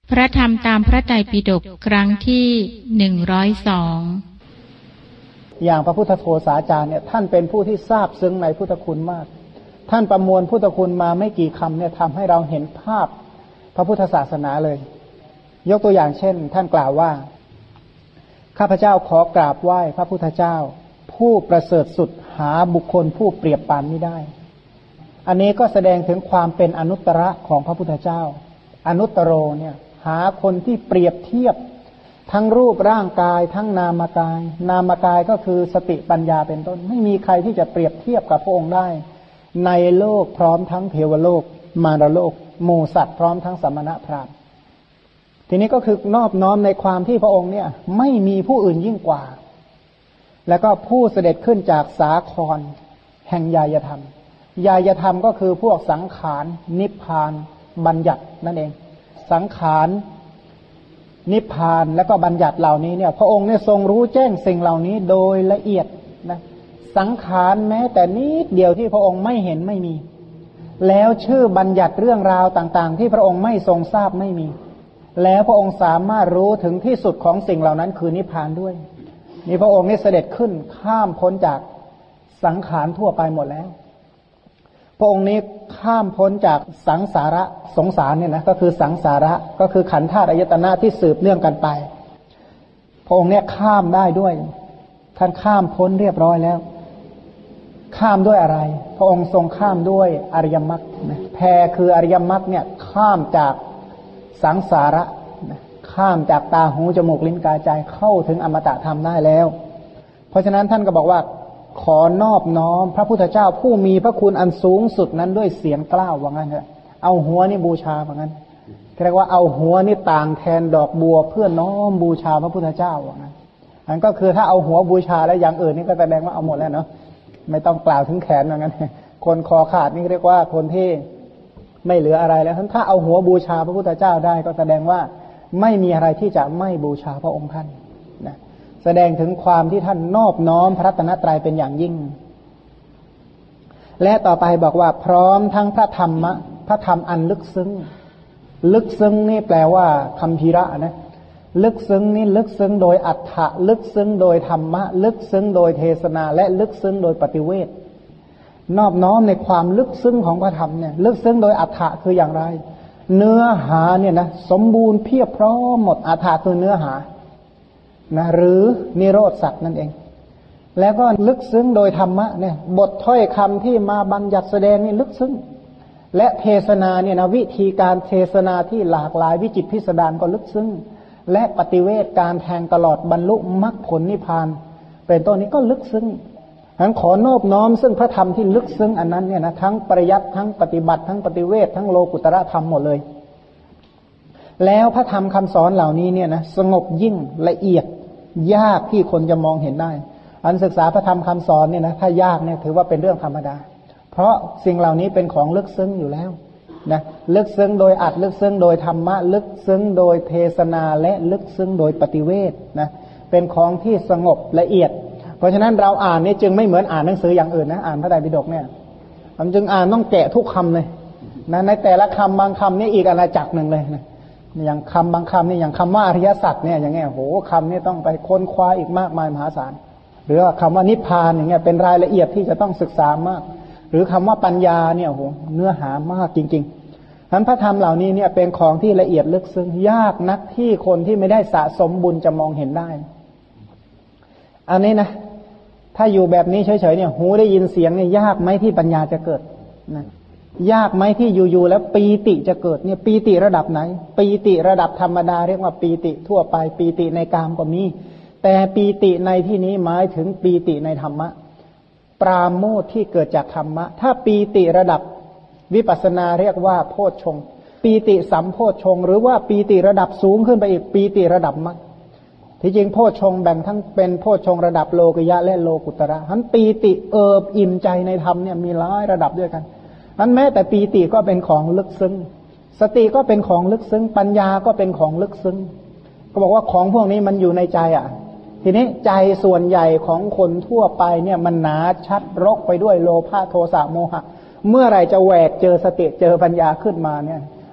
พระธรรมตามพระไตรปิฎกครั้งที่102 อย่างพระพุทธโฆษาจารย์เนี่ยท่านเป็นผู้ที่ทราบซึ้งในพุทธคุณมากท่านประมวลพุทธคุณมาไม่กี่คำเนี่ยทำให้เราเห็นภาพพระพุทธศาสนาเลยยกตัวอย่างเช่นท่านกล่าวว่าข้าพเจ้าขอกราบไหว้พระพุทธเจ้าผู้ประเสริฐสุดหาบุคคลผู้เปรียบปานไม่ได้อันนี้ก็แสดงถึงความเป็นอนุตตรของพระพุทธเจ้าอนุตตโรเนี่ยหาคนที่เปรียบเทียบทั้งรูปร่างกายทั้งนามกายนามกายก็คือสติปัญญาเป็นต้นไม่มีใครที่จะเปรียบเทียบกับพระองค์ได้ในโลกพร้อมทั้งเทวโลกมารโลกหมู่สัตว์พร้อมทั้งสมณพราหมณ์ทีนี้ก็คือนอบน้อมในความที่พระองค์เนี่ยไม่มีผู้อื่นยิ่งกว่าแล้วก็ผู้เสด็จขึ้นจากสาครแห่งญาณธรรมญาณธรรมก็คือพวกสังขารนิพพานบัญญัตินั่นเองสังขารนิพพานแล้วก็บัญญัติเหล่านี้เนี่ยพระองค์เนี่ยทรงรู้แจ้งสิ่งเหล่านี้โดยละเอียดนะสังขารแม้แต่นิดเดียวที่พระองค์ไม่เห็นไม่มีแล้วชื่อบัญญัติเรื่องราวต่างๆที่พระองค์ไม่ทรงทราบไม่มีแล้วพระองค์สามารถรู้ถึงที่สุดของสิ่งเหล่านั้นคือนิพพานด้วยนี่พระองค์นี่เสด็จขึ้นข้ามพ้นจากสังขารทั่วไปหมดแล้วพระองค์นี้ข้ามพ้นจากสังสาระสงสารเนี่ยนะก็คือสังสาระก็คือขันธ์ธาตุอายตนะที่สืบเนื่องกันไปพระองค์เนี่ยข้ามได้ด้วยท่านข้ามพ้นเรียบร้อยแล้วข้ามด้วยอะไรพระองค์ทรงข้ามด้วยอริยมรรคนะแพรคืออริยมรรคเนี่ยข้ามจากสังสาระนะข้ามจากตาหูจมูกลิ้นกายใจเข้าถึงอมตะธรรมได้แล้วเพราะฉะนั้นท่านก็บอกว่าขอนอบน้อมพระพุทธเจ้าผู้มีพระคุณอันสูงสุดนั้นด้วยเสียงกล้าวว่างั้นเถอะเอาหัวนี่บูชาว่างั้นเรียกว่าเอาหัวนี่ต่างแทนดอกบัวเพื่อน้อมบูชาพระพุทธเจ้าว่างั้นอันก็คือถ้าเอาหัวบูชาแล้วอย่างอื่นนี่ก็แสดงว่าเอาหมดแล้วเนาะไม่ต้องกล่าวถึงแขนว่างั้นคนคอขาดนี่เรียกว่าคนที่ไม่เหลืออะไรแล้วถ้าเอาหัวบูชาพระพุทธเจ้าได้ก็แสดงว่าไม่มีอะไรที่จะไม่บูชาพระองค์ท่านนะแสดงถึงความที่ท่านนอบน้อมพระรัตนตรัยเป็นอย่างยิ่งและต่อไปบอกว่าพร้อมทั้งพระธรรมะพระธรรมอันลึกซึ้งลึกซึ้งนี่แปลว่าคัมภีระนะลึกซึ้งนี่ลึกซึ้งโดยอัฏฐะลึกซึ้งโดยธรรมะลึกซึ้งโดยเทศนาและลึกซึ้งโดยปฏิเวทนอบน้อมในความลึกซึ้งของพระธรรมเนี่ยลึกซึ้งโดยอัฏฐะคืออย่างไรเนื้อหาเนี่ยนะสมบูรณ์เพียบพร้อมหมดอัฏฐะคือเนื้อหานะหรือนิโรธสัจนั่นเองแล้วก็ลึกซึ้งโดยธรรมะเนี่ยบทถ้อยคำที่มาบัญญัติแสดงนี่ลึกซึ้งและเทศนาเนี่ยนะวิธีการเทศนาที่หลากหลายวิจิตรพิสดารก็ลึกซึ้งและปฏิเวทการแทงตลอดบรรลุมรรคผลนิพพานเป็นต้นนี้ก็ลึกซึ้งฉันขอนอบน้อมซึ่งพระธรรมที่ลึกซึ้งอันนั้นเนี่ยนะทั้งปริยัติทั้งปฏิบัติทั้งปฏิเวททั้งโลกุตระธรรมหมดเลยแล้วพระธรรมคำสอนเหล่านี้เนี่ยนะสงบยิ่งละเอียดยากที่คนจะมองเห็นได้อันศึกษาพระธรรมคำสอนเนี่ยนะถ้ายากเนี่ยถือว่าเป็นเรื่องธรรมดาเพราะสิ่งเหล่านี้เป็นของลึกซึ้งอยู่แล้วนะลึกซึ้งโดยอัดลึกซึ้งโดยธรรมะลึกซึ้งโดยเทศนาและลึกซึ้งโดยปฏิเวทนะเป็นของที่สงบละเอียดเพราะฉะนั้นเราอ่านนี่จึงไม่เหมือนอ่านหนังสืออย่างอื่นนะอ่านพระไตรปิฎกเนี่ยมันจึงอ่านต้องแกะทุกคำเลยนะในแต่ละคำบางคำนี่อีกอาณาจักรหนึ่งเลยนะอย่างคำบางคำนี่อย่างคำว่าอริยสัจเนี่ยอย่างเงี้ยโหคำนี้ต้องไปค้นคว้าอีกมากมายมหาศาลหรือว่าคำว่านิพพานอย่างเงี้ยเป็นรายละเอียดที่จะต้องศึกษามากหรือคำว่าปัญญาเนี่ยโหเนื้อหามากจริงๆฉะนั้นพระธรรมเหล่านี้เนี่ยเป็นของที่ละเอียดลึกซึ้งยากนักที่คนที่ไม่ได้สะสมบุญจะมองเห็นได้อันนี้นะถ้าอยู่แบบนี้เฉยๆเนี่ยหูได้ยินเสียงเนี่ยยากไหมที่ปัญญาจะเกิดนะยากไหมที่อยู่ๆแล้วปีติจะเกิดเนี่ยปีติระดับไหนปีติระดับธรรมดาเรียกว่าปีติทั่วไปปีติในกามก็มีแต่ปีติในที่นี้หมายถึงปีติในธรรมะปราโมทย์ที่เกิดจากธรรมะถ้าปีติระดับวิปัสสนาเรียกว่าโพชฌงค์ปีติสัมโพชฌงค์หรือว่าปีติระดับสูงขึ้นไปอีกปีติระดับมรรคที่จริงโพชฌงค์แบ่งทั้งเป็นโพชฌงค์ระดับโลกิยะและโลกุตระทั้นปีติเอิบอิ่มใจในธรรมเนี่ยมีหลายระดับด้วยกันนั้นแม้แต่ปีติก็เป็นของลึกซึ้งสติก็เป็นของลึกซึ้งปัญญาก็เป็นของลึกซึ้งก็บอกว่าของพวกนี้มันอยู่ในใจอ่ะทีนี้ใจส่วนใหญ่ของคนทั่วไปเนี่ยมันหนาชัดรกไปด้วยโลภะโทสะโมหะเมื่อไหร่จะแหวกเจอสติเจอปัญญาขึ้นมาเนี่ย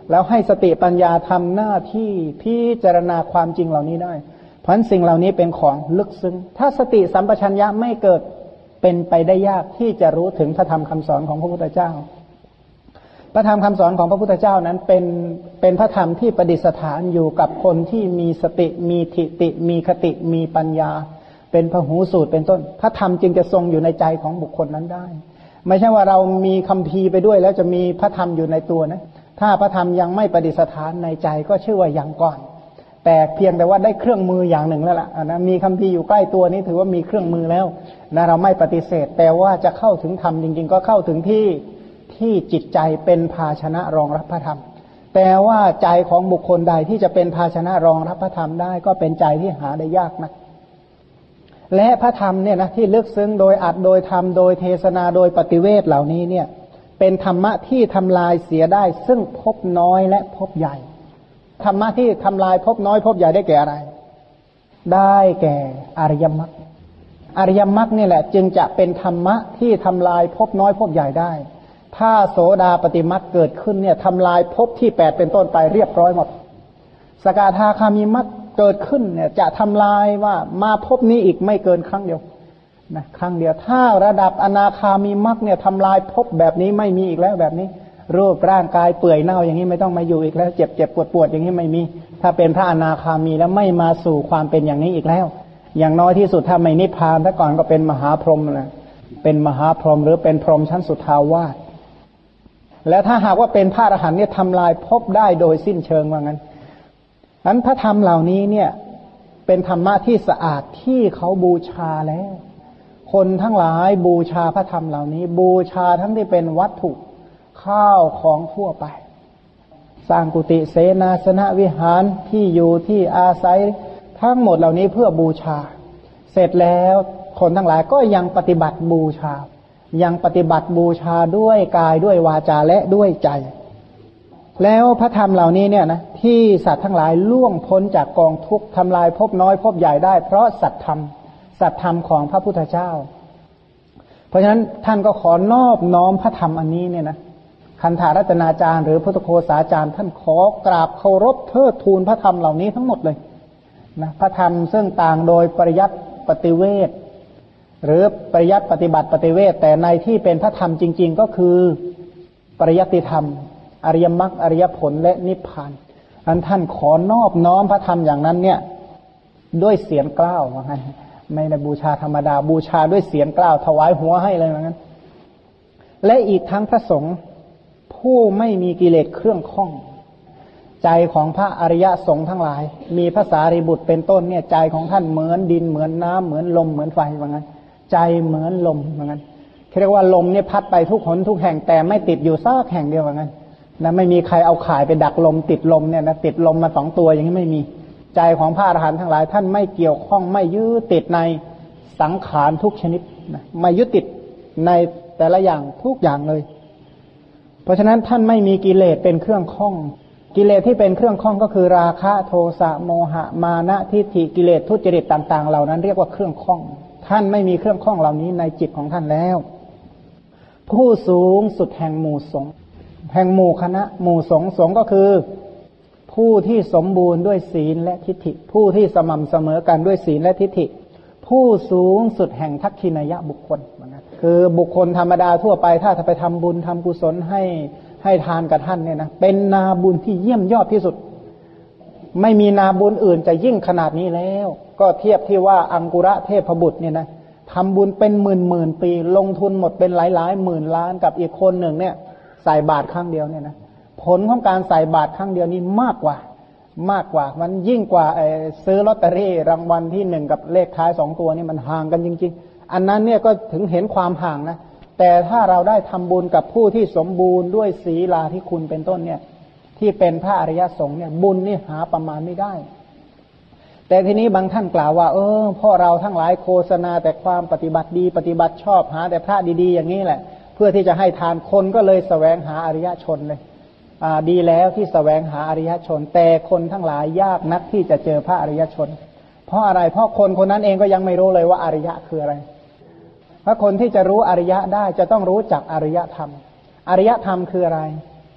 แล้วให้สติปัญญาทำหน้าที่พิจารณาความจริงเหล่านี้ได้เพราะฉะนั้นสิ่งเหล่านี้เป็นของลึกซึ้งถ้าสติสัมปชัญญะไม่เกิดเป็นไปได้ยากที่จะรู้ถึงพระธรรมคำสอนของพระพุทธเจ้าพระธรรมคำสอนของพระพุทธเจ้านั้นเป็นพระธรรมที่ประดิษฐานอยู่กับคนที่มีสติมีทิฏฐิมีคติมีปัญญาเป็นพหูสูตรเป็นต้นพระธรรมจึงจะทรงอยู่ในใจของบุคคลนั้นได้ไม่ใช่ว่าเรามีคัมภีร์ไปด้วยแล้วจะมีพระธรรมอยู่ในตัวนะถ้าพระธรรมยังไม่ประดิษฐานในใจก็ชื่อว่ายังก่อนแต่เพียงแต่ว่าได้เครื่องมืออย่างหนึ่งแล้วล่ะนะมีคัมภีร์อยู่ใกล้ตัวนี้ถือว่ามีเครื่องมือแล้วนะเราไม่ปฏิเสธแต่ว่าจะเข้าถึงธรรมจริงๆก็เข้าถึงที่จิตใจเป็นภาชนะรองรับพระธรรมแต่ว่าใจของบุคคลใดที่จะเป็นภาชนะรองรับพระธรรมได้ก็เป็นใจที่หาได้ยากนักและพระธรรมเนี่ยนะที่ลึกซึ้งโดยอัดโดยธรรมโดยเทศนาโดยปฏิเวทเหล่านี้เนี่ยเป็นธรรมะที่ทำลายเสียได้ซึ่งภพน้อยและภพใหญ่ธรรมะที่ทำลายภพน้อยภพใหญ่ได้แก่อะไรได้แก่อริยมรรคอริยมรรคนี่แหละจึงจะเป็นธรรมะที่ทำลายภพน้อยภพใหญ่ได้ถ้าโสดาปฏิมรรคเกิดขึ้นเนี่ยทำลายภพที่8เป็นต้นไปเรียบร้อยหมดสกทาคามีมรรคเกิดขึ้นเนี่ยจะทำลายว่ามาภพนี้อีกไม่เกินครั้งเดียวนะครั้งเดียวถ้าระดับอนาคามีมรรคเนี่ยทำลายภพแบบนี้ไม่มีอีกแล้วแบบนี้รูปร่างกายเปื่อยเน่าอย่างนี้ไม่ต้องมาอยู่อีกแล้วเจ็บปวดอย่างนี้ไม่มีถ้าเป็นพระอนาคามีแล้วไม่มาสู่ความเป็นอย่างนี้อีกแล้วอย่างน้อยที่สุดถ้าไม่นิพพานถ้าก่อนก็เป็นมหาพรหมนะเป็นมหาพรหมหรือเป็นพรหมชั้นสุทาวาสแล้วถ้าหากว่าเป็นพระอรหันต์เนี่ยทำลายภพได้โดยสิ้นเชิงว่างั้นนั้นพระธรรมเหล่านี้เนี่ยเป็นธรรมะที่สะอาดที่เขาบูชาแล้วคนทั้งหลายบูชาพระธรรมเหล่านี้บูชาทั้งที่เป็นวัตถุข้าวของทั่วไปสร้างกุฏิเสนาสนะวิหารที่อยู่ที่อาศัยทั้งหมดเหล่านี้เพื่อบูชาเสร็จแล้วคนทั้งหลายก็ยังปฏิบัติบูชายังปฏิบัติบูชาด้วยกายด้วยวาจาและด้วยใจแล้วพระธรรมเหล่านี้เนี่ยนะที่สัตว์ทั้งหลายล่วงพ้นจากกองทุกข์ทำลายภพน้อยภพใหญ่ได้เพราะสัตธรรมของพระพุทธเจ้าเพราะฉะนั้นท่านก็ขอนอบน้อมพระธรรมอันนี้เนี่ยนะคันธารัตนาจารย์หรือพุทธโฆษาจารย์ท่านขอกราบเคารพเทิดทูนพระธรรมเหล่านี้ทั้งหมดเลยนะพระธรรมซึ่งต่างโดยปริยัติปฏิเวทหรือปริยัติปฏิบัติปฏิเวทแต่ในที่เป็นพระธรรมจริงๆก็คือปริยัติธรรมอริยมรรคอริยผลและนิพพานอันท่านขอนอบน้อมพระธรรมอย่างนั้นเนี่ยด้วยเสียงกล้าวว่างั้นไม่ได้บูชาธรรมดาบูชาด้วยเสียงกล้าวถวายหัวให้เลยว่างั้นและอีกทั้งพระสงฆ์ผู้ไม่มีกิเลสเครื่องข้องใจของพระอริยสงฆ์ทั้งหลายมีพระสารีบุตรเป็นต้นเนี่ยใจของท่านเหมือนดินเหมือนน้ำเหมือนลมเหมือนไฟว่างั้นใจเหมือนลมว่างั้นเรียกว่าลมเนี่ยพัดไปทุกหนทุกแห่งแต่ไม่ติดอยู่ซากแห่งเดียวว่างั้นนะไม่มีใครเอาข่ายไปดักลมติดลมเนี่ยนะติดลมมา2ตัวอย่างนี้ไม่มีใจของพระอรหันต์ทั้งหลายท่านไม่เกี่ยวข้องไม่ยึดติดในสังขารทุกชนิดนะไม่ยึดติดในแต่ละอย่างทุกอย่างเลยเพราะฉะนั้นท่านไม่มีกิเลสเป็นเครื่องข้องกิเลสที่เป็นเครื่องข้องก็คือราคะโทสะโมหะมานะทิฏฐิกิเลสทุจริตต่างๆเหล่านั้นเรียกว่าเครื่องข้องท่านไม่มีเครื่องข้องเหล่านี้ในจิตของท่านแล้วผู้สูงสุดแห่งหมู่สงฆ์แห่งหมู่คณะหมู่สงฆ์ก็คือผู้ที่สมบูรณ์ด้วยศีลและทิฏฐิผู้ที่สม่ำเสมอกันด้วยศีลและทิฏฐิผู้สูงสุดแห่งทักขิณยบุคคลคือบุคคลธรรมดาทั่วไปถ้าจะไปทำบุญทำกุศลให้ทานกับท่านเนี่ยนะเป็นนาบุญที่เยี่ยมยอดที่สุดไม่มีนาบุญอื่นจะยิ่งขนาดนี้แล้วก็เทียบที่ว่าอังกุระเทพบุตรเนี่ยนะทำบุญเป็นหมื่นปีลงทุนหมดเป็นหลายหมื่นล้านกับอีกคนหนึ่งเนี่ยใส่บาตรครั้งเดียวเนี่ยนะผลของการใส่บาตรครั้งเดียวนี้มากกว่ามันยิ่งกว่าซื้อลอตเตอรี่รางวัลที่1กับเลขท้าย2ตัวนี่มันห่างกันจริงๆอันนั้นเนี่ยก็ถึงเห็นความห่างนะแต่ถ้าเราได้ทำบุญกับผู้ที่สมบูรณ์ด้วยศีลาที่คุณเป็นต้นเนี่ยที่เป็นพระอริยสงฆ์เนี่ยบุญนี่หาประมาณไม่ได้แต่ทีนี้บางท่านกล่าวว่าพ่อเราทั้งหลายโฆษณาแต่ความปฏิบัติดีปฏิบัติชอบหาแต่พระดีๆอย่างนี้แหละเพื่อที่จะให้ทานคนก็เลยแสวงหาอริยชนเลยดีแล้วที่แสวงหาอริยชนแต่คนทั้งหลายยากนักที่จะเจอพระอริยชนเพราะอะไรเพราะคนคนนั้นเองก็ยังไม่รู้เลยว่าอริยะคืออะไรเพราะคนที่จะรู้อริยะได้จะต้องรู้จักอริยธรรมอริยธรรมคืออะไร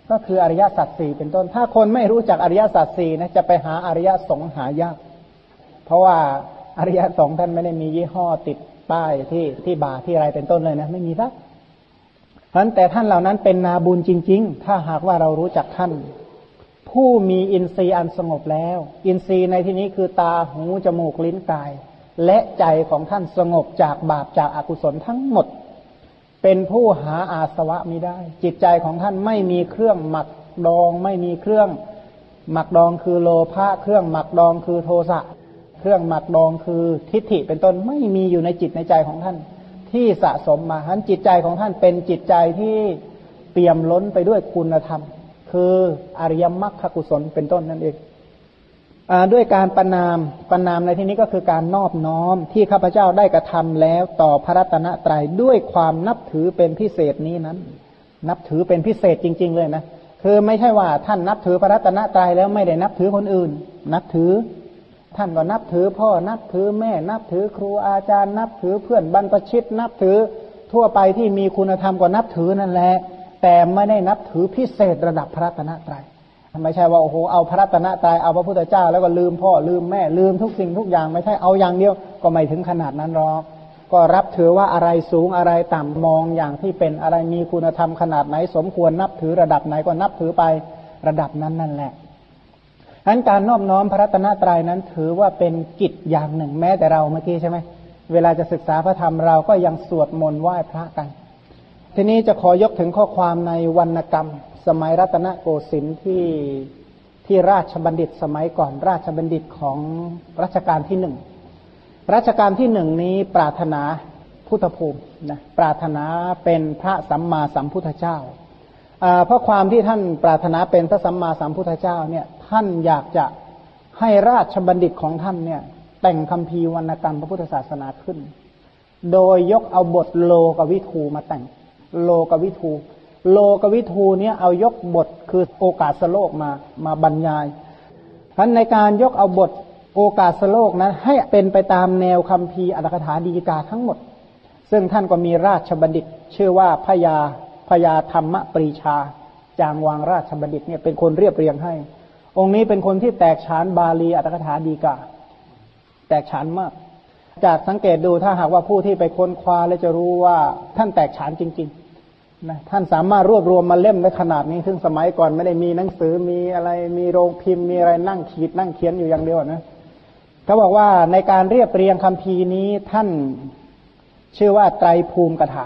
ก็คืออริยสัจสี่เป็นต้นถ้าคนไม่รู้จักอริยสัจสี่นะจะไปหาอริยสงฆ์หายากเพราะว่าอริยสงฆ์ท่านไม่ได้มียี่ห้อติดป้ายที่บาที่อะไรเป็นต้นเลยนะไม่มีสักเพราะฉะนั้นแต่ท่านเหล่านั้นเป็นนาบุญจริงๆถ้าหากว่าเรารู้จักท่านผู้มีอินทรีย์อันสงบแล้วอินทรีย์ในที่นี้คือตาหูจมูกลิ้นกายและใจของท่านสงบจากบาปจากอกุศลทั้งหมดเป็นผู้หาอาสวะมิได้จิตใจของท่านไม่มีเครื่องหมักดองไม่มีเครื่องหมักดองคือโลภะเครื่องหมักดองคือโทสะเครื่องหมักดองคือทิฏฐิเป็นต้นไม่มีอยู่ในจิตในใจของท่านที่สะสมมาฉะนั้นจิตใจของท่านเป็นจิตใจที่เปี่ยมล้นไปด้วยคุณธรรมคืออริยมรรคกุศลเป็นต้นนั่นเองด้วยการประนามในที่นี้ก็คือการนอบน้อมที่ข้าพเจ้าได้กระทำแล้วต่อพระรัตนตรัยด้วยความนับถือเป็นพิเศษนี้นั้นนับถือเป็นพิเศษจริงๆเลยนะคือไม่ใช่ว่าท่านนับถือพระรัตนตรัยแล้วไม่ได้นับถือคนอื่นนับถือท่านก็นับถือพ่อนับถือแม่นับถือครูอาจารย์นับถือเพื่อนบรรพชิตนับถือทั่วไปที่มีคุณธรรมก็นับถือนั่นแหละแต่ไม่ได้นับถือพิเศษระดับพระรัตนตรัยไม่ใช่ว่าโอ้โหเอาพระรัตนตรัยเอาพระพุทธเจ้าแล้วก็ลืมพ่อลืมแม่ลืมทุกสิ่งทุกอย่างไม่ใช่เอาอย่างเดียวก็ไม่ถึงขนาดนั้นหรอกก็รับถือว่าอะไรสูงอะไรต่ำมองอย่างที่เป็นอะไรมีคุณธรรมขนาดไหนสมควรนับถือระดับไหนก็นับถือไประดับนั้นนั่นแหละฉะนั้นการนอบน้อมพระรัตนตรัยนั้นถือว่าเป็นกิจอย่างหนึ่งแม้แต่เราเมื่อกี้ใช่ไหมเวลาจะศึกษาพระธรรมเราก็ยังสวดมนต์ไหว้พระกันทีนี้จะขอยกถึงข้อความในวรรณกรรมสมัยรัตนโกสินทร์ที่ราชบัณฑิตสมัยก่อนราชบัณฑิตของรัชกาลที่หนึ่งรัชกาลที่หนึ่งนี้ปรารถนาพุทธภูมินะปรารถนาเป็นพระสัมมาสัมพุทธเจ้าเพราะความที่ท่านปรารถนาเป็นพระสัมมาสัมพุทธเจ้าเนี่ยท่านอยากจะให้ราชบัณฑิตของท่านเนี่ยแต่งคัมภีร์วรรณกรรมพระพุทธศาสนาขึ้นโดยยกเอาบทโลกวิทูมาแต่งโลกวิทูเนี่ยเอายกบทคือโอกาสโลกมาบรรยายเพราะในการยกเอาบทโอกาสโลกนั้นให้เป็นไปตามแนวคัมภีร์อรรถกถาดีกาทั้งหมดซึ่งท่านก็มีราชบัณฑิตชื่อว่าพญาธรรมปรีชาจางวางราชบัณฑิตเนี่ยเป็นคนเรียบเรียงให้องค์นี้เป็นคนที่แตกฉานบาลีอรรถกถาดีกาแตกฉานมากจากสังเกตดูถ้าหากว่าผู้ที่ไปค้นคว้าแล้วจะรู้ว่าท่านแตกฉานจริงๆนะท่านสามารถรวบรวมมาเล่มได้ขนาดนี้ซึ่งสมัยก่อนไม่ได้มีหนังสือมีอะไรมีโรงพิมพ์มีอะไรนั่งขีดนั่งเขียนอยู่อย่างเดียวนะเขาบอกว่าในการเรียบเรียงคัมภีร์นี้ท่านชื่อว่าไตรภูมิกถา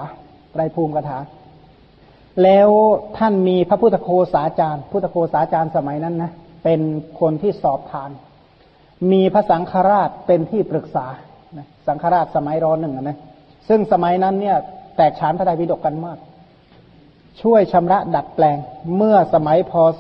แล้วท่านมีพระพุทธโฆษาจารย์สมัยนั้นนะเป็นคนที่สอบทานมีพระสังฆราชเป็นที่ปรึกษาสังฆราชสมัยร.1นะซึ่งสมัยนั้นเนี่ยแตกฉานพระไตรปิฎกกันมากช่วยชำระดัดแปลงเมื่อสมัยพ.ศ.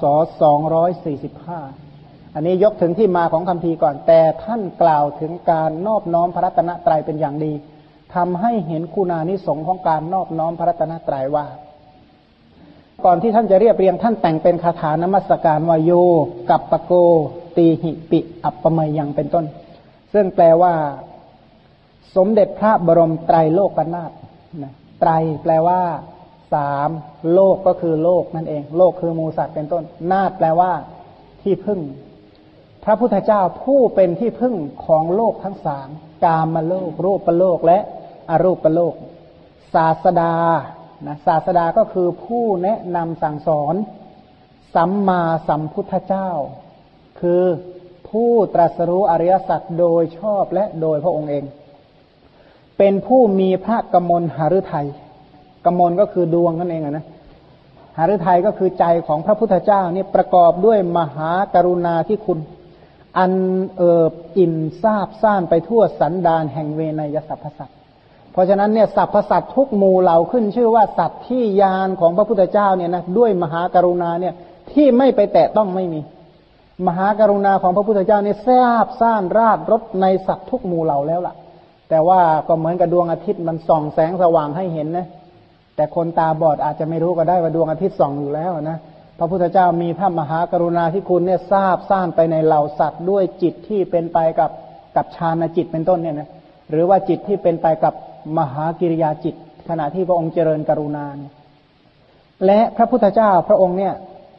245อันนี้ยกถึงที่มาของคัมภีร์ก่อนแต่ท่านกล่าวถึงการนอบน้อมพระรัตนตรัยเป็นอย่างดีทำให้เห็นคุณานิสงส์ของการนอบน้อมพระรัตนตรัยว่าก่อนที่ท่านจะเรียบเรียงท่านแต่งเป็นคาถานมัสการวโยกัปปโกตีหิปิอัปปมัยยังเป็นต้นซึ่งแปลว่าสมเด็จพระบรมไตรโลกนาถนะไตรแปลว่าสามโลกก็คือโลกนั่นเองโลกคือหมู่สัตว์เป็นต้นนาถแปลว่าที่พึ่งพระพุทธเจ้าผู้เป็นที่พึ่งของโลกทั้งสามกามโลกรูปโลกและอรูปโลกศาสดาศาสดาก็คือผู้แนะนำสั่งสอนสัมมาสัมพุทธเจ้าคือผู้ตรัสรู้อริยสัจโดยชอบและโดยพระองค์เองเป็นผู้มีพระกมลหฤทัยกมลก็คือดวงนั่นเองนะหฤทัยก็คือใจของพระพุทธเจ้านี่ประกอบด้วยมหากรุณาธิคุณอันเอิบอิ่มซาบซ่านไปทั่วสันดานแห่งเวนยสรรพสัตว์เพราะฉะนั้นเนี่ยสรรพสัตว์ทุกหมู่เหล่าขึ้นชื่อว่าสัตว์ที่ญาณของพระพุทธเจ้าเนี่ยนะด้วยมหากรุณาเนี่ยที่ไม่ไปแตะต้องไม่มีมหากรุณาของพระพุทธเจ้าเนี่ยแซ่บซ่านราดรสในสัตว์ทุกหมู่เหล่าแล้วล่ะแต่ว่าก็เหมือนกับดวงอาทิตย์มันส่องแสงสว่างให้เห็นนะแต่คนตาบอดอาจจะไม่รู้ก็ได้ว่าดวงอาทิตย์ส่องอยู่แล้วนะพระพุทธเจ้ามีพระมหากรุณาธิคุณเนี่ยซาบซ่านไปในเหล่าสัตว์ด้วยจิตที่เป็นไปกับฌานจิตเป็นต้นเนี่ยนะหรือว่าจิตที่เป็นไปกับมหากิริยาจิตขณะที่พระองค์เจริญกรุณาและพระพุทธเจ้าพระองค์เนี่ย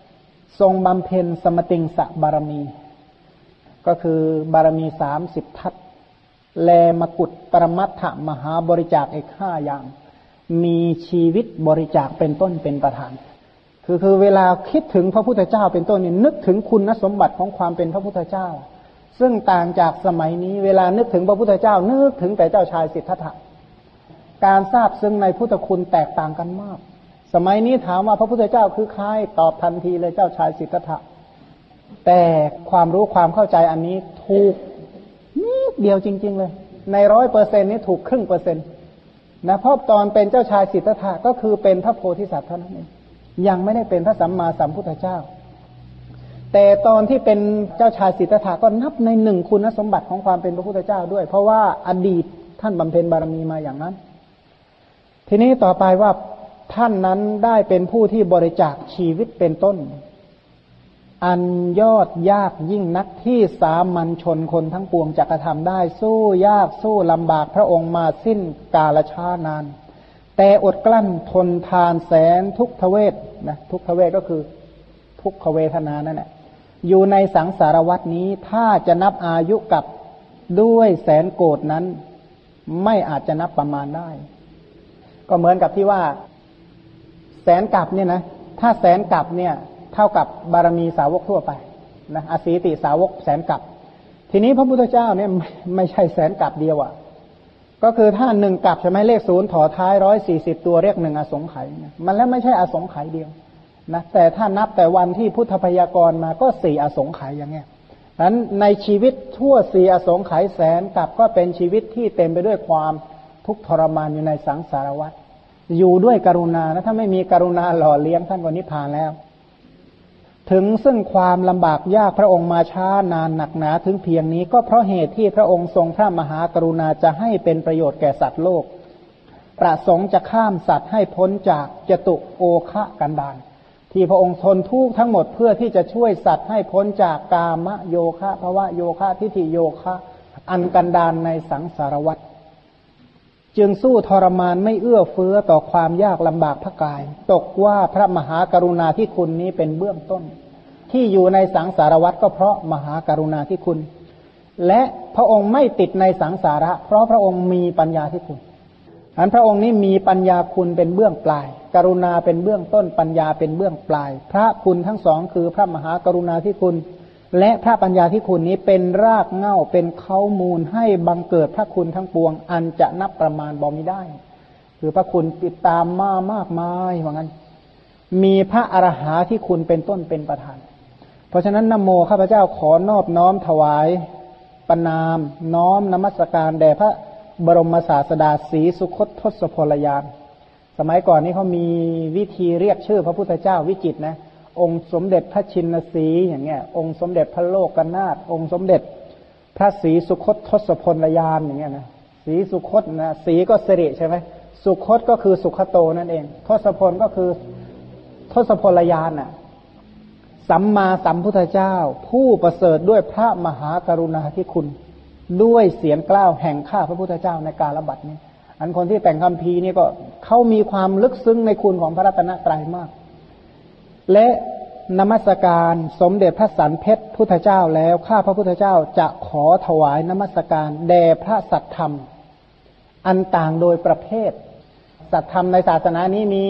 ทรงบำเพ็ญสมติงสบารมีก็คือบารมี30 ทัศแลมกุฏปรมัตถมหาบริจาคอีก5 อย่างมีชีวิตบริจาคเป็นต้นเป็นประธานคือเวลาคิดถึงพระพุทธเจ้าเป็นต้นนี่นึกถึงคุณสมบัติของความเป็นพระพุทธเจ้าซึ่งต่างจากสมัยนี้เวลานึกถึงพระพุทธเจ้านึกถึงแต่เจ้าชายสิทธัตถะการทราบซึ้งในพุทธคุณแตกต่างกันมากสมัยนี้ถามว่าพระพุทธเจ้าคือใครตอบทันทีเลยเจ้าชายสิทธัตถะแต่ความรู้ความเข้าใจอันนี้ถูกนิดเดียวจริงๆเลยใน100%นี้ถูก0.5%นะเพราะตอนเป็นเจ้าชายสิทธัตถะก็คือเป็นพระโพธิสัตว์เท่านั้นเองยังไม่ได้เป็นพระสัมมาสัมพุทธเจ้าแต่ตอนที่เป็นเจ้าชายสิทธัตถะก็นับใน1คุณสมบัติของความเป็นพระพุทธเจ้าด้วยเพราะว่าอดีตท่านบำเพ็ญบารมีมาอย่างนั้นทีนี้ต่อไปว่าท่านนั้นได้เป็นผู้ที่บริจาคชีวิตเป็นต้นอันยอดยากยิ่งนักที่สามัญชนคนทั้งปวงจะกระทำได้สู้ยากสู้ลำบากพระองค์มาสิ้นกาลช้านานแต่อดกลั้นทนทานแสนทุกขเวทนะทุกขเวทก็คือทุกขเวทนานั่นแหละอยู่ในสังสารวัฏนี้ถ้าจะนับอายุกับด้วยแสนโกฏนั้นไม่อาจจะนับประมาณได้ก็เหมือนกับที่ว่าแสนกับเนี่ยนะถ้าแสนกับเนี่ยเท่ากับบารมีสาวกทั่วไปนะอสีติสาวกแสนกับทีนี้พระพุทธเจ้าเนี่ยไม่ใช่แสนกับเดียวอ่ะก็คือถ้า1กับใช่ไหมเลข0ถอท้าย140ตัวเรียก1อสงไขยมันแล้วไม่ใช่อสงไขยเดียวนะแต่ถ้านับแต่วันที่พุทธพยากรณ์มาก็4อสงไขยอย่างเงี้ยนั้นในชีวิตทั่ว4อสงไขยแสนกับก็เป็นชีวิตที่เต็มไปด้วยความทุกข์ทรมานอยู่ในสังสารวัฏอยู่ด้วยกรุณานะถ้าไม่มีกรุณาหล่อเลี้ยงท่านก็นิพพานแล้วถึงซึ่งความลำบากยากพระองค์มาช้านานหนักหนาถึงเพียงนี้ก็เพราะเหตุที่พระองค์ทรงพระมหากรุณาจะให้เป็นประโยชน์แก่สัตว์โลกประสงค์จะข้ามสัตว์ให้พ้นจากจตุโอคะกันดารที่พระองค์ทนทุกข์ทั้งหมดเพื่อที่จะช่วยสัตว์ให้พ้นจากกามโยคะภวโยคะทิฏฐิโยคะอันกันดารในสังสารวัฏจึงสู้ทรมานไม่เอื้อเฟื้อต่อความยากลำบากพระกายตกว่าพระมหากรุณาธิคุณนี้เป็นเบื้องต้นที่อยู่ในสังสารวัฏก็เพราะมหากรุณาธิคุณและพระองค์ไม่ติดในสังสาระเพราะพระองค์มีปัญญาธิคุณอันพระองค์นี้มีปัญญาคุณเป็นเบื้องปลายกรุณาเป็นเบื้องต้นปัญญาเป็นเบื้องปลายพระคุณทั้งสองคือพระมหากรุณาธิคุณและพระปัญญาธิคุณนี้เป็นรากเหง้าเป็นเค้ามูลให้บังเกิดพระคุณทั้งปวงอันจะนับประมาณบ่มิได้คือพระคุณติดตามมามากมายว่างั้นมีพระอรหาที่คุณเป็นต้นเป็นประธานเพราะฉะนั้นนะโมข้าพเจ้าขอนอบน้อมถวายประนามน้อมนมัสการแด่พระบรมศาสดาศรีสุคตทศพลยานสมัยก่อนนี้เขามีวิธีเรียกชื่อพระพุทธเจ้าวิจิตรนะองค์สมเด็จพระชินสีห์อย่างเงี้ยองค์สมเด็จพระโลกนาถองค์สมเด็จพระศรีสุคตทศพลยานอย่างเงี้ยนะศรีสุคตนะศรีก็สิริใช่ไหมสุคตก็คือสุขโตนั่นเองทศพลก็คือทศพลยานน่ะสัมมาสัมพุทธเจ้าผู้ประเสริฐด้วยพระมหากรุณาธิคุณด้วยเสียงกล้าวแห่งข้าพระพุทธเจ้าในกาลบัดนี้อันคนที่แต่งคัมภีร์นี่ก็เขามีความลึกซึ้งในคุณของพระรัตนตรัยมากและนมัสการสมเด็จพระสันเพชรพุทธเจ้าแล้วข้าพระพุทธเจ้าจะขอถวายนมัสการแด่พระสัทธรรมอันต่างโดยประเภทสัทธรรมในศาสนานี้มี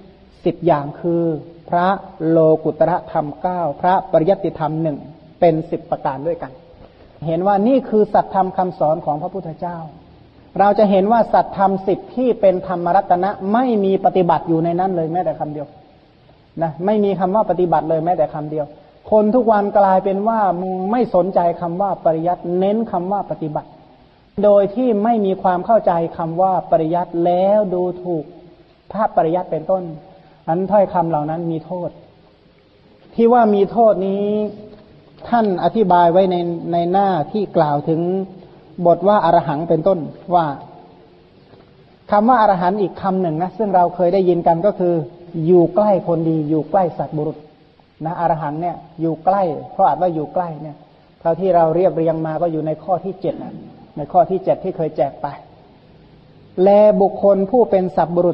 10อย่างคือพระโลกุตระธรรม9พระปริยัติธรรม1เป็น10ประการด้วยกันเห็นว่านี่คือสัทธรรมคำสอนของพระพุทธเจ้าเราจะเห็นว่าสัทธรรม10ที่เป็นธรรมรัตนะไม่มีปฏิบัติอยู่ในนั้นเลยแม้แต่คำเดียวนะไม่มีคำว่าปฏิบัติเลยแม้แต่คำเดียวคนทุกวันกลายเป็นว่าไม่สนใจคำว่าปริยัติเน้นคำว่าปฏิบัติโดยที่ไม่มีความเข้าใจคำว่าปริยัติแล้วดูถูกพระปริยัติเป็นต้นอันถ้อยคำเหล่านั้นมีโทษที่ว่ามีโทษนี้ท่านอธิบายไว้ในหน้าที่กล่าวถึงบทว่าอรหังเป็นต้นว่าคำว่าอรหันต์อีกคำหนึ่งนะซึ่งเราเคยได้ยินกันก็คืออยู่ใกล้คนดีอยู่ใกล้สัตว์บุรุษนะอรหังเนี่ยอยู่ใกล้เพราะอาจว่าอยู่ใกล้เนี่ยเท่าที่เราเรียบเรียงมาก็อยู่ในข้อที่7ในข้อที่7ที่เคยแจกไปและบุคคลผู้เป็นสัตว์บุรุษ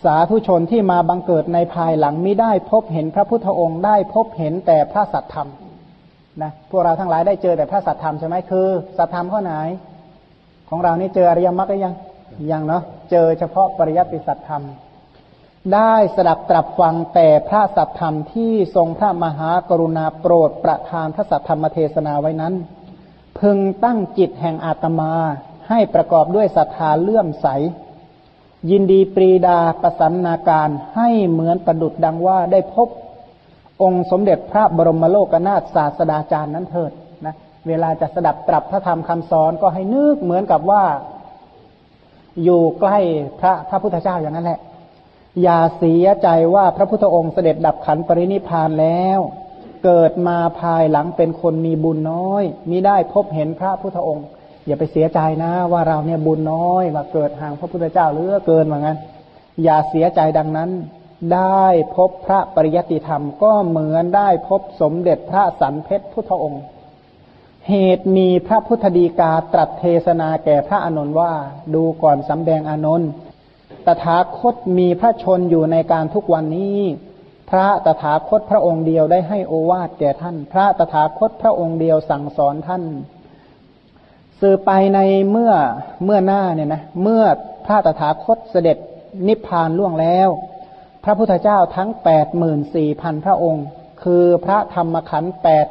สาธุชนที่มาบังเกิดในภายหลังมิได้พบเห็นพระพุทธองค์ได้พบเห็นแต่พระสัทธรรมนะพวกเราทั้งหลายได้เจอแต่พระสัทธรรมใช่ไหมคือสัทธรรมข้อไหนของเรานี่เจออริยมรรคหรือยังเนาะเจอเฉพาะปริยัติสัทธรรมได้สดับตรับฟังแต่พระสัทธรรมที่ทรงพระมหากรุณาโปรดประทานพระสัทธรรมเทศนาไว้นั้นพึงตั้งจิตแห่งอาตมาให้ประกอบด้วยศรัทธาเลื่อมใสยินดีปรีดาประสันนาการให้เหมือนประดุจดังว่าได้พบองค์สมเด็จพระบรมโลกนาถศาสดาจารย์นั้นเถิดนะเวลาจะสดับตรับพระธรรมคำสอนก็ให้นึกเหมือนกับว่าอยู่ใกล้พระพุทธเจ้าอย่างนั้นแหละอย่าเสียใจว่าพระพุทธองค์เสด็จดับขันธ์ปรินิพพานแล้วเกิดมาภายหลังเป็นคนมีบุญน้อยมิได้พบเห็นพระพุทธองค์อย่าไปเสียใจนะว่าเราเนี่ยบุญน้อยว่าเกิดห่างพระพุทธเจ้าเหลือเกินว่างั้นอย่าเสียใจดังนั้นได้พบพระปริยัติธรรมก็เหมือนได้พบสมเด็จพระสันเพชรพุทธองค์เหตุมีพระพุทธฎีกาตรัสเทศนาแก่พระอานนท์ว่าดูก่อนสำแดงอานนท์ตถาคตมีพระชนอยู่ในการทุกวันนี้พระตถาคตพระองค์เดียวได้ให้โอวาทแก่ท่านพระตถาคตพระองค์เดียวสั่งสอนท่านสืบไปในเมื่อหน้าเนี่ยนะเมื่อพระตถาคตเสด็จนิพพานล่วงแล้วพระพุทธเจ้าทั้ง 84,000 พระองค์คือพระธรรมขันธ์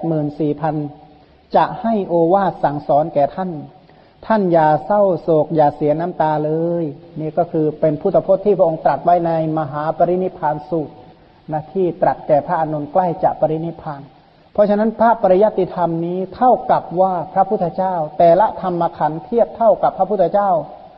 84,000 จะให้โอวาทสั่งสอนแก่ท่านอย่าเศร้าโศกอย่าเสียน้ำตาเลยนี่ก็คือเป็นพุทธพจน์ที่พระองค์ตรัสไว้ในมหาปรินิพพานสูตรนะที่ตรัสแก่พระอานนท์ใกล้จะปรินิพพานเพราะฉะนั้นพระปริยัติธรรมนี้เท่ากับว่าพระพุทธเจ้าแต่ละธรรมขันธ์เทียบเท่ากับพระพุทธเจ้า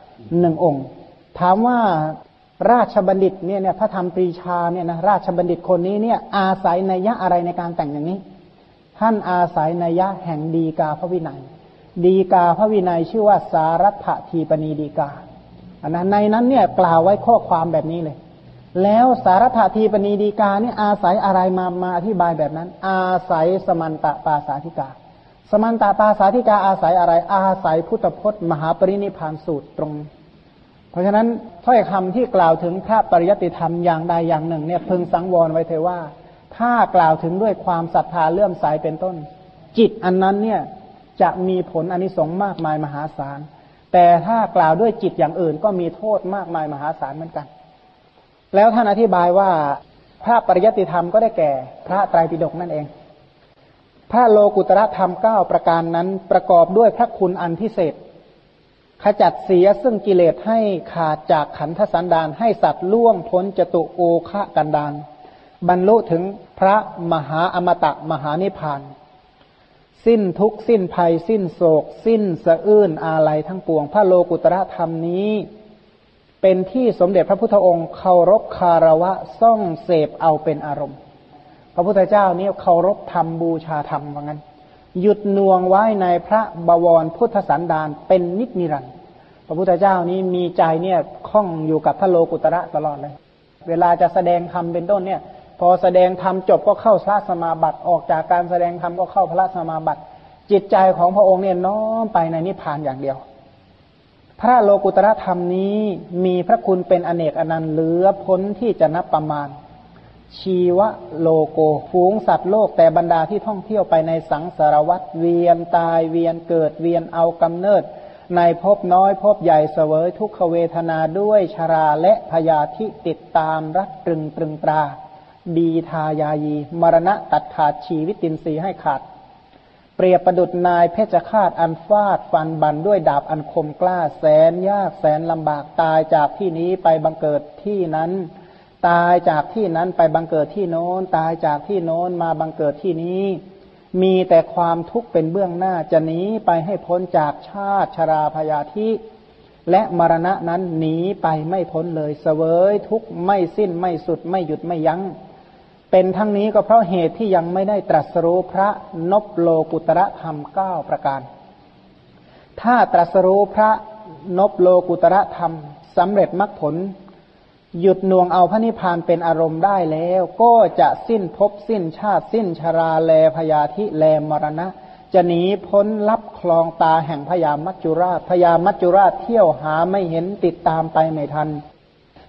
1 องค์ถามว่าราชบัณฑิตเนี่ยพระธรรมปรีชาเนี่ยนะราชบัณฑิตคนนี้เนี่ยอาศัยนัยยะอะไรในการแต่งอย่างนี้ท่านอาศัยนัยยะแห่งฎีกาพระวินัยฎีกาพระวินัยชื่อว่าสารัตถทีปณีฎีกาอันนั้นในนั้นเนี่ยกล่าวไว้ข้อความแบบนี้เลยแล้วสารัตถทีปณีฎีกานี่อาศัยอะไรมาอธิบายแบบนั้นอาศัยสมันตปาสาธิกาสมันตปาสาธิกาอาศัยอะไรอาศัยพุทธพจน์มหาปรินิพพานสูตรตรงเพราะฉะนั้นถ้อยคำที่กล่าวถึงพระปริยัติธรรมอย่างใดอย่างหนึ่งเนี่ยพึงสังวรไว้เถอะว่าถ้ากล่าวถึงด้วยความศรัทธาเลื่อมใสเป็นต้นจิตอันนั้นเนี่ยจะมีผลอานิสงส์มากมายมหาศาลแต่ถ้ากล่าวด้วยจิตอย่างอื่นก็มีโทษมากมายมหาศาลเหมือนกันแล้วท่านอธิบายว่าพระปริยัติธรรมก็ได้แก่พระไตรปิฎกนั่นเองพระโลกุตระธรรม9ประการนั้นประกอบด้วยพระคุณอันพิเศษขจัดเสียซึ่งกิเลสให้ขาดจากขันธสันดานให้สัตว์ล่วงพ้นจตุโอคะกันดารบรรลุถึงพระมหาอมตะมหานิพพานสิ้นทุกข์สิ้นภัยสิ้นโศกสิ้นสะอื้นอาลัยทั้งปวงพระโลกุตระธรรมนี้เป็นที่สมเด็จพระพุทธองค์เคารพคารวะซ่องเสพเอาเป็นอารมณ์พระพุทธเจ้านี่เคารพธรรมบูชาธรรมว่างั้นหยุดน่วงไว้ในพระบวรพุทธสันดานเป็นนิจนิรันดร์พระพุทธเจ้านี้มีใจเนี่ยคล้องอยู่กับพระโลกุตระตลอดเลยเวลาจะแสดงธรรมเป็นต้นเนี่ยพอแสดงธรรมจบก็เข้าพระสมาบัติออกจากการแสดงธรรมก็เข้าพระสมาบัติจิตใจของพระองค์เนี่ยน้อมไปในนิพพานอย่างเดียวพระโลกุตระธรรมนี้มีพระคุณเป็นอเนกอนันต์เหลือพ้นที่จะนับประมาณชีวโลโกฝูงสัตว์โลกแต่บรรดาที่ท่องเที่ยวไปในสังสารวัฏเวียนตายเวียนเกิดเวียนเอากำเนิดในภพน้อยภพใหญ่เสวยทุกขเวทนาด้วยชราและพยาธิติดตามรัดตรึงตรึงตราบีทายายีมรณะตัดขาดชีวิตินทรีย์ให้ขาดเปรียบประดุจนายเพชฌฆาตอันฟาดฟันบันด้วยดาบอันคมกล้าแสนยากแสนลำบากตายจากที่นี้ไปบังเกิดที่นั้นตายจากที่นั้นไปบังเกิดที่โน้นตายจากที่โน้นมาบังเกิดที่นี้มีแต่ความทุกข์เป็นเบื้องหน้าจะหนีไปให้พ้นจากชาติชราพยาธิและมรณะนั้นหนีไปไม่พ้นเลยเสวยทุกข์ไม่สิ้นไม่สุดไม่หยุดไม่ยั้งเป็นทั้งนี้ก็เพราะเหตุที่ยังไม่ได้ตรัสรู้พระนพโลกุตระธรรม9ประการถ้าตรัสรู้พระนพโลกุตระธรรมสำเร็จมรรคผลหยุดน่วงเอาพระนิพพานเป็นอารมณ์ได้แล้วก็จะสิ้นภพสิ้นชาติสิ้นชราแลพยาธิแลมรณะจะหนีพ้นลับคลองตาแห่งพญามัจจุราชพญามัจจุราชเที่ยวหาไม่เห็นติดตามไปไม่ทัน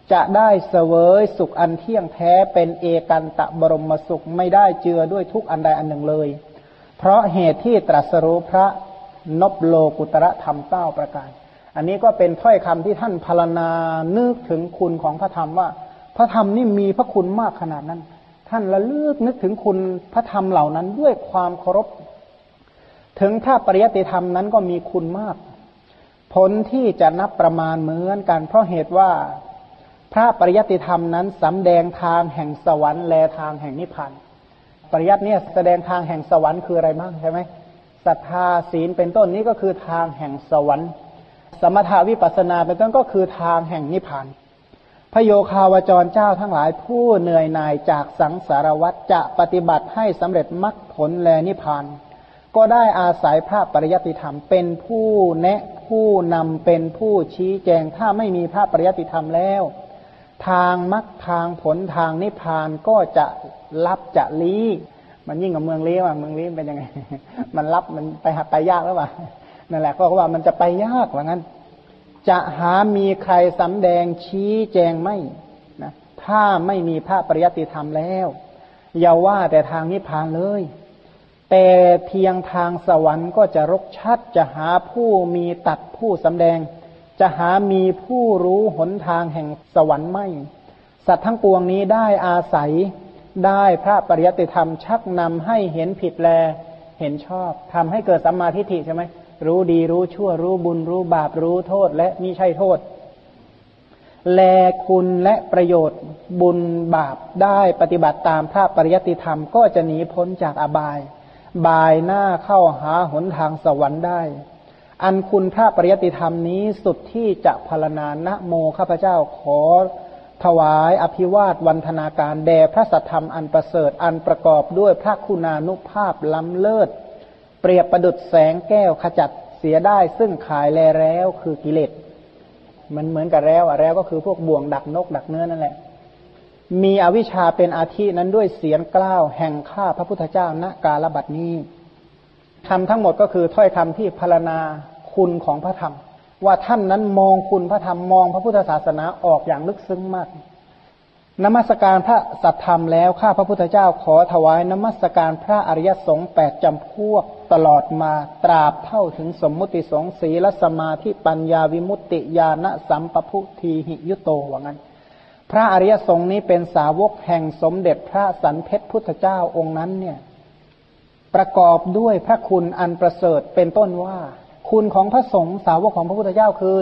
จะได้เสวยสุขอันเที่ยงแท้เป็นเอกันตะบรมสุขไม่ได้เจือด้วยทุกอันใดอันหนึ่งเลยเพราะเหตุที่ตรัสรู้พระนพโลกุตระธรรม9ประการอันนี้ก็เป็นถ้อยคำที่ท่านพรรณนานึกถึงคุณของพระธรรมว่าพระธรรมนี่มีพระคุณมากขนาดนั้นท่านระลึกนึกถึงคุณพระธรรมเหล่านั้นด้วยความเคารพถึงถ้าปริยัติธรรมนั้นก็มีคุณมากผลที่จะนับประมาณเหมือนกันเพราะเหตุว่าพระปริยัติธรรมนั้นสำแดงทางแห่งสวรรค์และทางแห่งนิพพานปริยัติเนี่ยแสดงทางแห่งสวรรค์คืออะไรบ้างใช่ไหมศรัทธาศีลเป็นต้นนี้ก็คือทางแห่งสวรรค์สมถาวิปัสสนาเป็นต้นก็คือทางแห่งนิพพานพระโยคาวจรเจ้าทั้งหลายผู้เหนื่อยหน่ายจากสังสารวัฏจะปฏิบัติให้สำเร็จมรรคผลและนิพพานก็ได้อาศัยพระปริยัติธรรมเป็นผู้แนะผู้นำเป็นผู้ชี้แจงถ้าไม่มีพระปริยัติธรรมแล้วทางมรรคทางผลทางนิพพานก็จะลับจะลี้มันยิ่งกับเมืองลี้ว่ะเมืองลี้เป็นยังไงมันลับมันไปยากแล้วว่ะนั่นแหละก็ว่ามันจะไปยากว่างั้นจะหามีใครสำแดงชี้แจงไม่นะถ้าไม่มีพระปริยัติธรรมแล้วอย่าว่าแต่ทางนิพพานเลยแต่เพียงทางสวรรค์ก็จะรกชัดจะหาผู้มีตัดผู้สำแดงจะหามีผู้รู้หนทางแห่งสวรรค์ไม่สัตว์ทั้งปวงนี้ได้อาศัยได้พระปริยัติธรรมชักนำให้เห็นผิดแลเห็นชอบทำให้เกิดสัมมาทิฏฐิใช่ไหมรู้ดีรู้ชั่วรู้บุญรู้บาปรู้โทษและมิใช่โทษแลคุณและประโยชน์บุญบาปได้ปฏิบัติตามพระปริยัติธรรมก็จะหนีพ้นจากอบายบายหน้าเข้าหาหนทางสวรรค์ได้อันคุณพระปริยัติธรรมนี้สุดที่จะพรรณนานะโมข้าพเจ้าขอถวายอภิวาทวันธนาการแด่พระสัทธรรมอันประเสริฐอันประกอบด้วยพระคุณานุภาพล้ำเลิศเปรียบประดุจแสงแก้วขจัดเสียได้ซึ่งขายแลแล้วคือกิเลสมันเหมือนกับแล้วแล้วก็คือพวกบ่วงดักนกดักเนื้อนั่นแหละมีอวิชชาเป็นอาทินั้นด้วยเสียงกล้าวแห่งข้าพระพุทธเจ้าณกาลบัดนี้คำทั้งหมดก็คือถ้อยคำที่พรรณนาคุณของพระธรรมว่าท่านนั้นมองคุณพระธรรมมองพระพุทธศาสนาออกอย่างลึกซึ้งมากนมัสการพระสัทธรรมแล้วข้าพระพุทธเจ้าขอถวายนมัสการพระอริยสงฆ์8จำพวกตลอดมาตราบเท่าถึงสมมุติสงฆ์ศีลสมาธิปัญญาวิมุตติญาณสัมปพุทีหิยุโตว่างั้นพระอริยสงฆ์นี้เป็นสาวกแห่งสมเด็จพระสันเพชรพุทธเจ้าองค์นั้นเนี่ยประกอบด้วยพระคุณอันประเสริฐเป็นต้นว่าคุณของพระสงฆ์สาวกของพระพุทธเจ้าคือ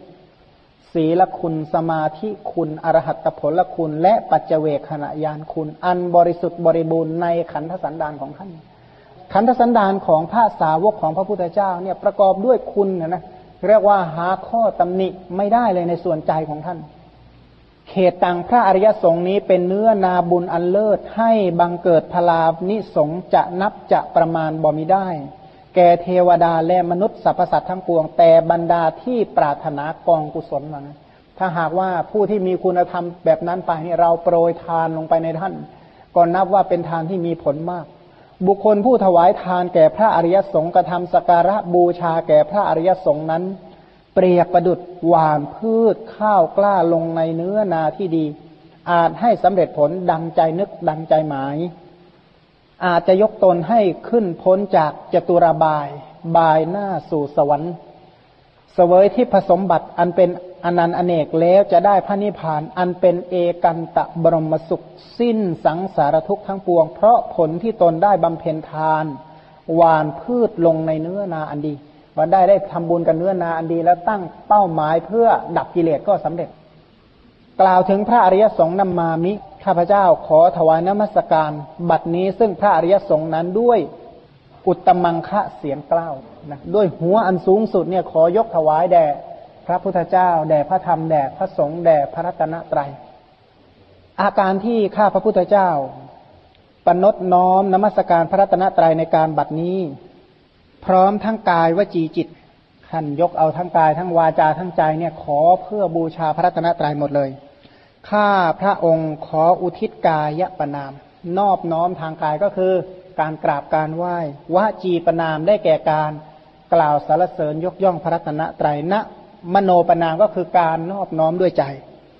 1ศีลคุณสมาธิคุณอรหัตผลคุณและปัจเจเวคขณะญาณคุณอันบริสุทธิ์บริบูรณ์ในขันธสันดานของท่านขันธสันดานของพระสาวกของพระพุทธเจ้าเนี่ยประกอบด้วยคุณนะเรียกว่าหาข้อตำหนิไม่ได้เลยในส่วนใจของท่านเขตต่างพระอริยสงฆ์นี้เป็นเนื้อนาบุญอันเลิศให้บังเกิดพลานิสงฆ์จะนับจะประมาณบ่มิได้แก่เทวดาและมนุษย์สรรพสัตว์ทั้งปวงแต่บรรดาที่ปรารถนากองกุศลมานะถ้าหากว่าผู้ที่มีคุณธรรมแบบนั้นไปนี่เราโปรยทานลงไปในท่านก็นับว่าเป็นทานที่มีผลมากบุคคลผู้ถวายทานแก่พระอริยสงฆ์กระทำสักการะบูชาแก่พระอริยสงฆ์นั้นเปรียบประดุจหว่านพืชข้าวกล้าลงในเนื้อนาที่ดีอาจให้สำเร็จผลดังใจนึกดังใจหมายอาจจะยกตนให้ขึ้นพ้นจากจตุรบายบายหน้าสู่สวรรค์เสวยที่ผสมบัติอันเป็นอนันต์อเนกแล้วจะได้พระนิพพานอันเป็นเอกันตะบรมสุขสิ้นสังสารทุกข์ทั้งปวงเพราะผลที่ตนได้บำเพ็ญทานหว่านพืชลงในเนื้อนาอันดีว่าได้ทำบุญกับเนื้อนาอันดีแล้วตั้งเป้าหมายเพื่อดับกิเลสก็สำเร็จกล่าวถึงพระอริยสงฆ์นัมมามิข้าพเจ้าขอถวายนมัสการบัดนี้ซึ่งพระอริยสงฆ์นั้นด้วยอุตตมังคะเสียงกล้าวนะด้วยหัวอันสูงสุดเนี่ยขอยกถวายแด่พระพุทธเจ้าแด่พระธรรมแด่พระสงฆ์แด่พระรัตนตรัยอาการที่ข้าพระพุทธเจ้าปนดน้อมนมัสการพระรัตนตรัยในการบัดนี้พร้อมทั้งกายวจีจิตท่านยกเอาทั้งกายทั้งวาจาทั้งใจเนี่ยขอเพื่อบูชาพระรัตนตรัยหมดเลยข้าพระองค์ขออุทิศกายประนามนอบน้อมทางกายก็คือการกราบการไหว้วจีประนามได้แก่การกล่าวสรรเสริญยกย่องพระรัตนตรัยณมโนประนามก็คือการนอบน้อมด้วยใจ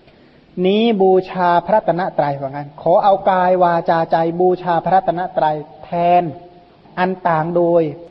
นี้บูชาพระรัตนตรัยว่างั้นขอเอากายวาจาใจบูชาพระรัตนตรัยแทนอันต่างโดย